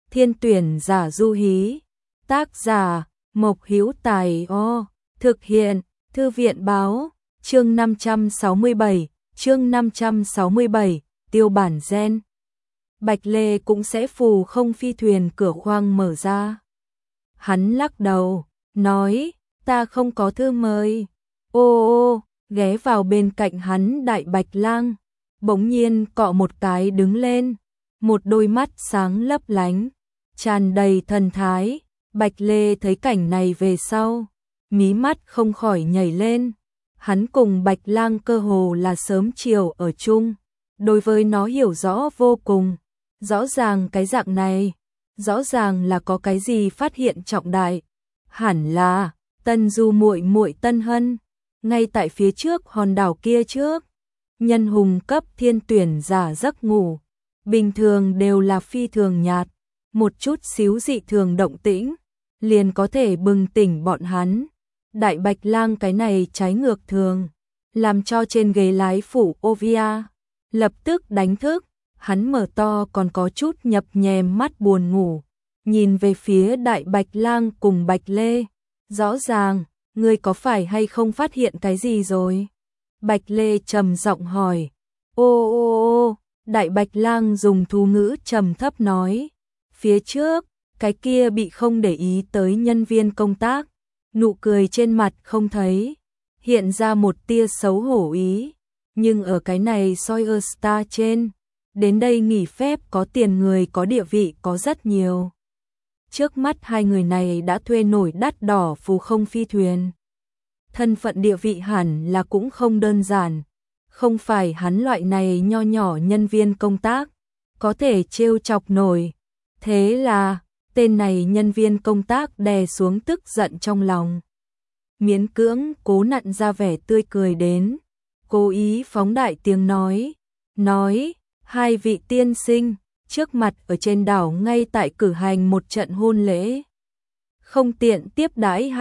Thiên tuyển giả du hí. Tác giả Mộc Hữu Tài. Thực hiện Thư viện báo. Chương 567, tiêu bản gen. Bạch Lê cũng sẽ phù không phi thuyền cửa khoang mở ra. Hắn lắc đầu, nói, ta không có thư mời. Ghé vào bên cạnh hắn Đại Bạch Lang, bỗng nhiên cọ một cái đứng lên, một đôi mắt sáng lấp lánh, tràn đầy thần thái. Bạch Lê thấy cảnh này về sau, mí mắt không khỏi nhảy lên. Hắn cùng Bạch Lang cơ hồ là sớm chiều ở chung, đối với nó hiểu rõ vô cùng. Rõ ràng cái dạng này, rõ ràng là có cái gì phát hiện trọng đại. Hẳn là Tân Du muội muội Tân Hân, ngay tại phía trước hòn đảo kia trước. Nhân hùng cấp thiên tuyển giả giấc ngủ, bình thường đều là phi thường nhạt, một chút xíu dị thường động tĩnh, liền có thể bừng tỉnh bọn hắn. Đại Bạch Lang cái này trái ngược thường, làm cho trên ghế lái phủ Ovia lập tức đánh thức. Hắn mở to còn có chút nhập nhèm mắt buồn ngủ, nhìn về phía Đại Bạch Lang cùng Bạch Lê. Rõ ràng, ngươi có phải hay không phát hiện cái gì rồi? Bạch Lê trầm giọng hỏi. Đại Bạch Lang dùng thú ngữ trầm thấp nói. Phía trước, cái kia bị không để ý tới nhân viên công tác, nụ cười trên mặt không thấy, hiện ra một tia xấu hổ ý. Nhưng ở cái này Sawyer Star trên, đến đây nghỉ phép có tiền người có địa vị có rất nhiều. Trước mắt hai người này đã thuê nổi đắt đỏ phù không phi thuyền. Thân phận địa vị hẳn là cũng không đơn giản, không phải hắn loại này nho nhỏ nhân viên công tác có thể trêu chọc nổi. Thế là, tên này nhân viên công tác đè xuống tức giận trong lòng, miễn cưỡng cố nặn ra vẻ tươi cười đến, cố ý phóng đại tiếng nói, hai vị tiên sinh, trước mặt ở trên đảo ngay tại cử hành một trận hôn lễ. Không tiện tiếp đãi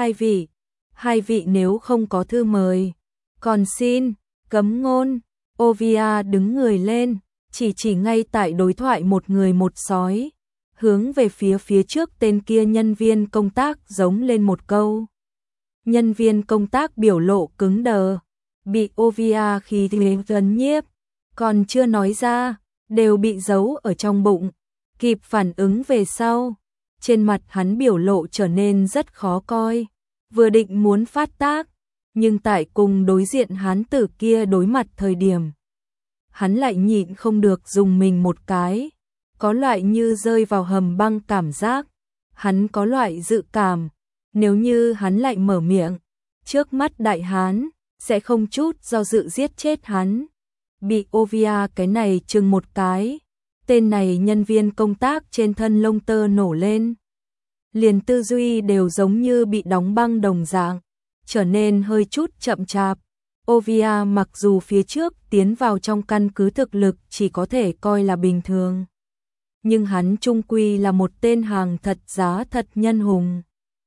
hai vị nếu không có thư mời, còn xin, cấm ngôn. Ovia đứng người lên, chỉ ngay tại đối thoại một người một sói, hướng về phía trước tên kia nhân viên công tác giống lên một câu. Nhân viên công tác biểu lộ cứng đờ, bị Ovia khi gần nhiếp, còn chưa nói ra, đều bị giấu ở trong bụng. Kịp phản ứng về sau, trên mặt hắn biểu lộ trở nên rất khó coi, vừa định muốn phát tác, nhưng tại cùng đối diện hán tử kia đối mặt thời điểm, hắn lại nhịn không được dùng mình một cái, có loại như rơi vào hầm băng cảm giác. Hắn có loại dự cảm, nếu như hắn lại mở miệng, trước mắt đại hán sẽ không chút do dự giết chết hắn. Bị Ovia cái này chừng một cái, tên này nhân viên công tác trên thân lông tơ nổ lên, liền tư duy đều giống như bị đóng băng đồng dạng, trở nên hơi chút chậm chạp. Ovia mặc dù phía trước tiến vào trong căn cứ thực lực chỉ có thể coi là bình thường, nhưng hắn chung quy là một tên hàng thật giá thật nhân hùng.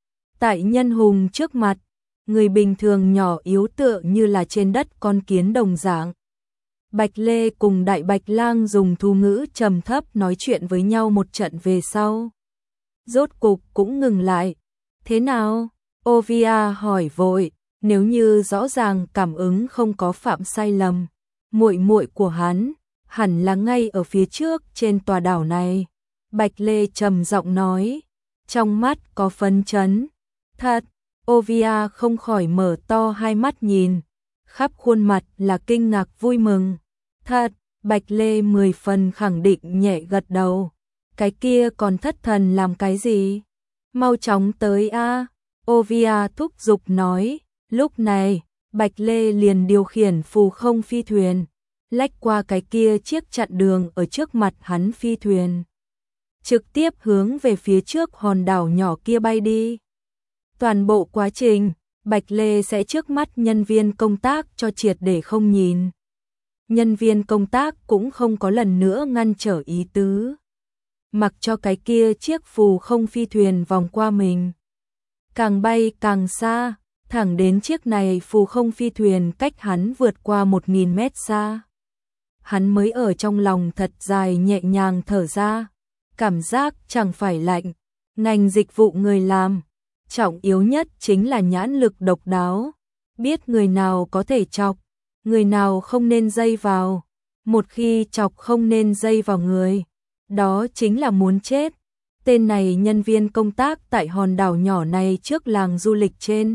Tại nhân hùng trước mặt, người bình thường nhỏ yếu tựa như là trên đất con kiến đồng dạng. Bạch Lê cùng Đại Bạch Lang dùng thú ngữ trầm thấp nói chuyện với nhau một trận về sau, rốt cục cũng ngừng lại. Thế nào? Ovia hỏi vội, nếu như rõ ràng cảm ứng không có phạm sai lầm, muội muội của hắn hẳn là ngay ở phía trước trên tòa đảo này. Bạch Lê trầm giọng nói, trong mắt có phấn chấn. Thật? Ovia không khỏi mở to hai mắt nhìn, khắp khuôn mặt là kinh ngạc vui mừng. Thật? Bạch Lê 10 phần khẳng định nhẹ gật đầu. Cái kia còn thất thần làm cái gì? Mau chóng tới a. Ovia thúc giục nói. Lúc này, Bạch Lê liền điều khiển phù không phi thuyền, lách qua cái kia chiếc chặn đường ở trước mặt hắn phi thuyền, trực tiếp hướng về phía trước hòn đảo nhỏ kia bay đi. Toàn bộ quá trình, Bạch Lê sẽ trước mắt nhân viên công tác cho triệt để không nhìn. Nhân viên công tác cũng không có lần nữa ngăn trở ý tứ, mặc cho cái kia chiếc phù không phi thuyền vòng qua mình, càng bay càng xa, thẳng đến chiếc này phù không phi thuyền cách hắn vượt qua 1000 mét xa. Hắn mới ở trong lòng thật dài nhẹ nhàng thở ra, cảm giác chẳng phải lạnh. Ngành dịch vụ người làm, trọng yếu nhất chính là nhãn lực độc đáo, biết người nào có thể chọc, người nào không nên dây vào. Một khi chọc không nên dây vào người, đó chính là muốn chết. Tên này nhân viên công tác tại hòn đảo nhỏ này trước làng du lịch trên.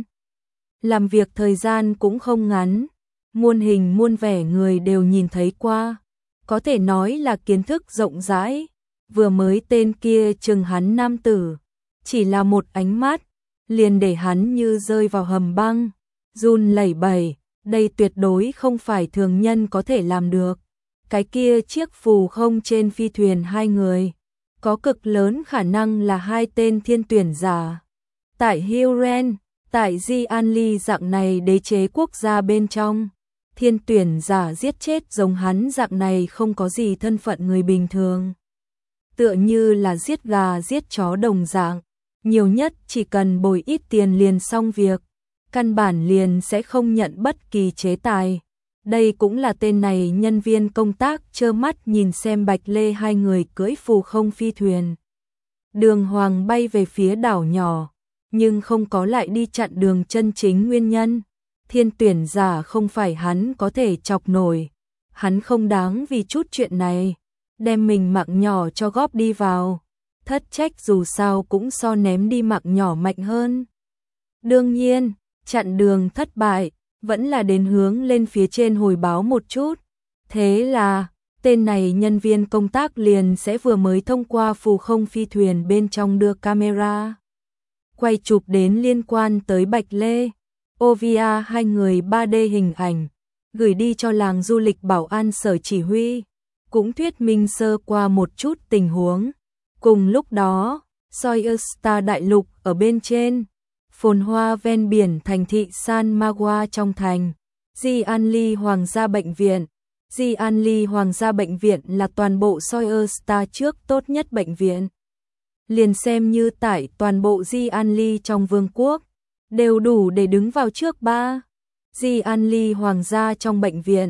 Làm việc thời gian cũng không ngắn, muôn hình muôn vẻ người đều nhìn thấy qua. Có thể nói là kiến thức rộng rãi. Vừa mới tên kia chừng hắn nam tử, chỉ là một ánh mắt, liền để hắn như rơi vào hầm băng, run lẩy bẩy. Đây tuyệt đối không phải thường nhân có thể làm được. Cái kia chiếc phù không trên phi thuyền hai người, có cực lớn khả năng là hai tên thiên tuyển giả. Tại Huren, tại Di An Ly dạng này đế chế quốc gia bên trong, thiên tuyển giả giết chết giống hắn dạng này không có gì thân phận người bình thường. Tựa như là giết gà giết chó đồng dạng, nhiều nhất chỉ cần bồi ít tiền liền xong việc, căn bản liền sẽ không nhận bất kỳ chế tài. Đây cũng là tên này nhân viên công tác trơ mắt nhìn xem Bạch Lê hai người cưỡi phù không phi thuyền. Đường hoàng bay về phía đảo nhỏ, nhưng không có lại đi chặn đường chân chính nguyên nhân. Thiên tuyển giả không phải hắn có thể chọc nổi, hắn không đáng vì chút chuyện này, đem mình mạng nhỏ cho góp đi vào. Thất trách dù sao cũng so ném đi mạng nhỏ mạnh hơn. Đương nhiên, chặn đường thất bại, vẫn là đến hướng lên phía trên hồi báo một chút. Thế là, tên này nhân viên công tác liền sẽ vừa mới thông qua phù không phi thuyền bên trong đưa camera quay chụp đến liên quan tới Bạch Lê, Ovia hai người 3D hình ảnh, gửi đi cho làng du lịch bảo an sở chỉ huy, cũng thuyết minh sơ qua một chút tình huống. Cùng lúc đó, Soyster đại lục ở bên trên, phồn hoa ven biển thành thị San Magua trong thành, Di An Ly Hoàng gia bệnh viện. Di An Ly Hoàng gia bệnh viện là toàn bộ Soyster trước tốt nhất bệnh viện. Liền xem như tại toàn bộ Di An Ly trong vương quốc, đều đủ để đứng vào trước ba. Di An Ly Hoàng gia trong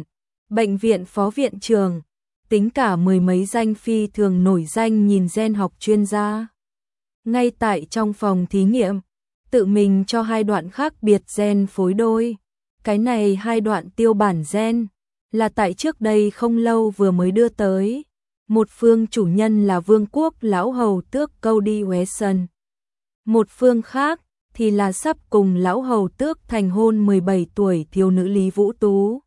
bệnh viện phó viện trưởng, tính cả mười mấy danh phi thường nổi danh nhìn gen học chuyên gia. Ngay tại trong phòng thí nghiệm, tự mình cho hai đoạn khác biệt gen phối đôi. Cái này hai đoạn tiêu bản gen là tại trước đây không lâu vừa mới đưa tới. Một phương chủ nhân là vương quốc lão hầu tước Cody Wesson. Một phương khác thì là sắp cùng lão hầu tước thành hôn 17 tuổi thiếu nữ Lý Vũ Tú.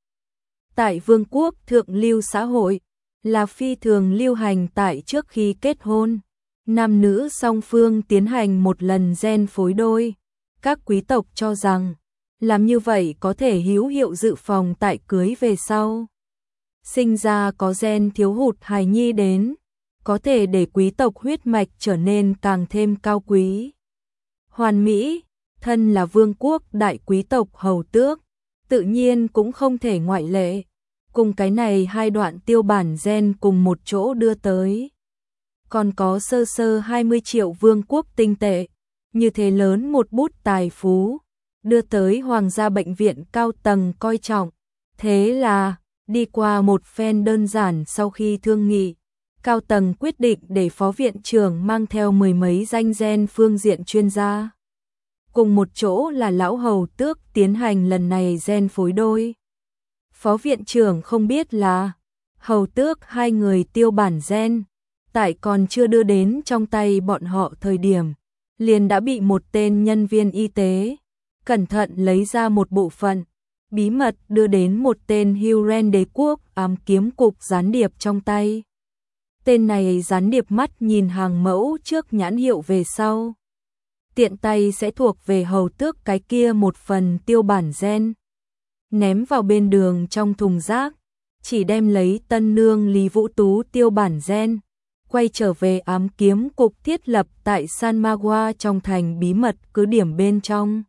Tại vương quốc thượng lưu xã hội, là phi thường lưu hành tại trước khi kết hôn, nam nữ song phương tiến hành một lần gen phối đôi. Các quý tộc cho rằng, làm như vậy có thể hữu hiệu dự phòng tại cưới về sau sinh ra có gen thiếu hụt hài nhi đến, có thể để quý tộc huyết mạch trở nên càng thêm cao quý. Hoàn mỹ, thân là vương quốc đại quý tộc hầu tước, tự nhiên cũng không thể ngoại lệ. Cùng cái này hai đoạn tiêu bản gen cùng một chỗ đưa tới. Còn có sơ sơ 20 triệu vương quốc tinh tệ, như thế lớn một bút tài phú, đưa tới hoàng gia bệnh viện cao tầng coi trọng. Thế là, đi qua một phen đơn giản sau khi thương nghị, cao tầng quyết định để phó viện trưởng mang theo mười mấy danh gen phương diện chuyên gia. Cùng một chỗ là lão hầu tước tiến hành lần này gen phối đôi. Phó viện trưởng không biết là hầu tước hai người tiêu bản gen, tại còn chưa đưa đến trong tay bọn họ thời điểm, liền đã bị một tên nhân viên y tế cẩn thận lấy ra một bộ phận, bí mật đưa đến một tên Huren đế quốc ám kiếm cục gián điệp trong tay. Tên này gián điệp mắt nhìn hàng mẫu trước nhãn hiệu về sau, tiện tay sẽ thuộc về hầu tước cái kia một phần tiêu bản gen, ném vào bên đường trong thùng rác, chỉ đem lấy tân nương Lý Vũ Tú tiêu bản gen, quay trở về ám kiếm cục thiết lập tại San Magua trong thành bí mật cứ điểm bên trong.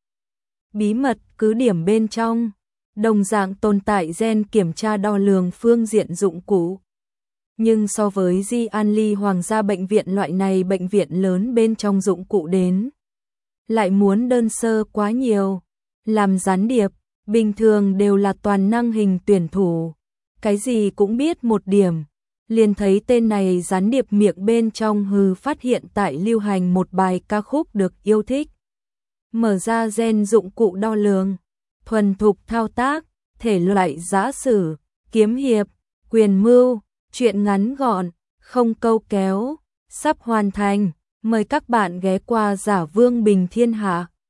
Bí mật cứ điểm bên trong, đồng dạng tồn tại gen kiểm tra đo lường phương diện dụng cụ. Nhưng so với Di An Ly Hoàng gia bệnh viện loại này bệnh viện lớn bên trong dụng cụ đến, lại muốn đơn sơ quá nhiều. Làm gián điệp, bình thường đều là toàn năng hình tuyển thủ, cái gì cũng biết một điểm, liền thấy tên này gián điệp miệng bên trong hừ phát hiện tại lưu hành một bài ca khúc được yêu thích. Mở ra gen dụng cụ đo lường, thuần thục thao tác, thể loại giã sử, kiếm hiệp, quyền mưu, truyện ngắn gọn, không câu kéo, sắp hoàn thành, mời các bạn ghé qua Giả Vương Bình Thiên Hạ.